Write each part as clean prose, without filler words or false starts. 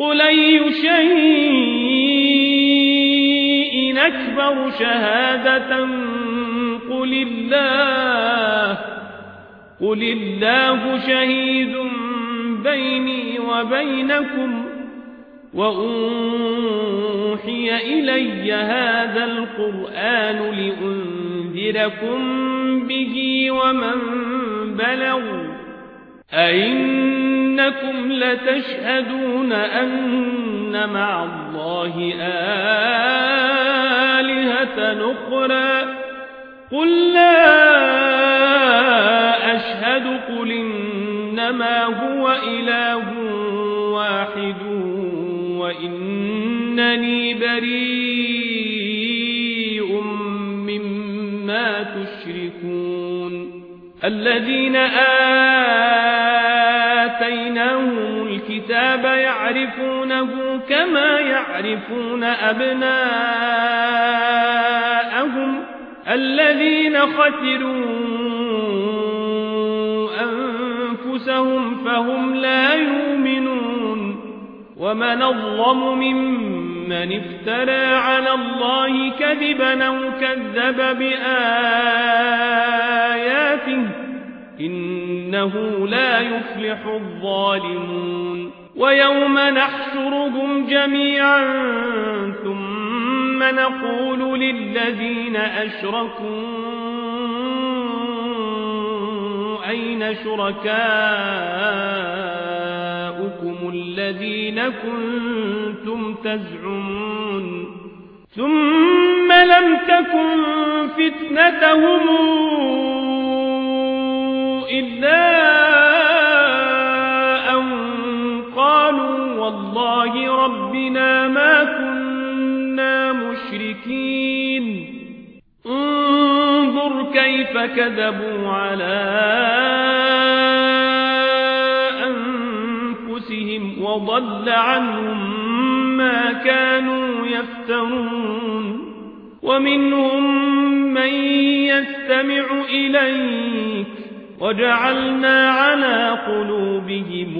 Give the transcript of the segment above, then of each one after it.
قل أي شيء أكبر شهادة قل الله شهيد بيني وبينكم وأوحي إلي هذا القرآن لأنذركم به ومن بلغ أئنكم لتشهدون أن مع الله آلهة أخرى قل لا أشهد قل إنما هو إله واحد وإنني بريء مما تشركون الذين آتيناهم الكتاب يعرفونه كما يعرفون أبناءهم الذين خسروا أنفسهم فهم لا يؤمنون ومن أظلم ممن افترى على الله كذبا أو كذب بآياته إنه لا يفلح الظالمون ويوم نحشرهم جميعا ثم نقول للذين أشركوا أين شركاؤكم الذين كنتم تزعمون ثم لم تكن فتنتهم إلا أن قالوا والله ربنا ما كنا مشركين انظر كيف كذبوا على أنفسهم وضل عنهم ما كانوا يفترون ومنهم من يستمع إليك وجعلنا على قلوبهم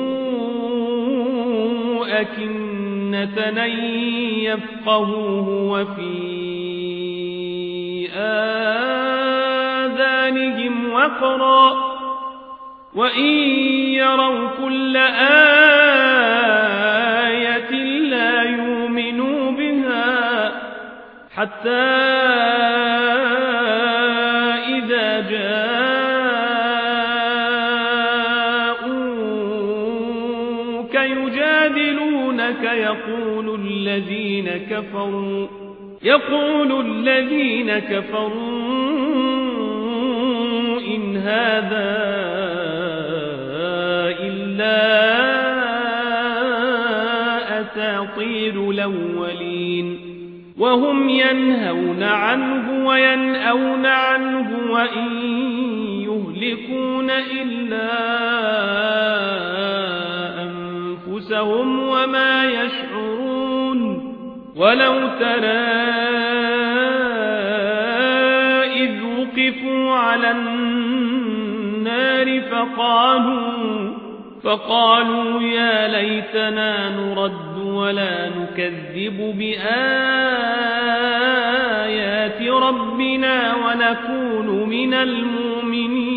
أكنة أن يفقهوه وفي آذانهم وقرا وإن يروا كل آية لا يؤمنوا بها حتى إذا جاءوك يجادلونك يقول الذين كفروا إن هذا إلا أساطير الأولين وهم ينهون عنه وينأون عنه وإن يهلكون إلا أنفسهم وما يشعرون ولو ترى إذ وقفوا على النار فقالوا يا ليتنا نرد ولا نكذب بآيات ربنا ونكون من المؤمنين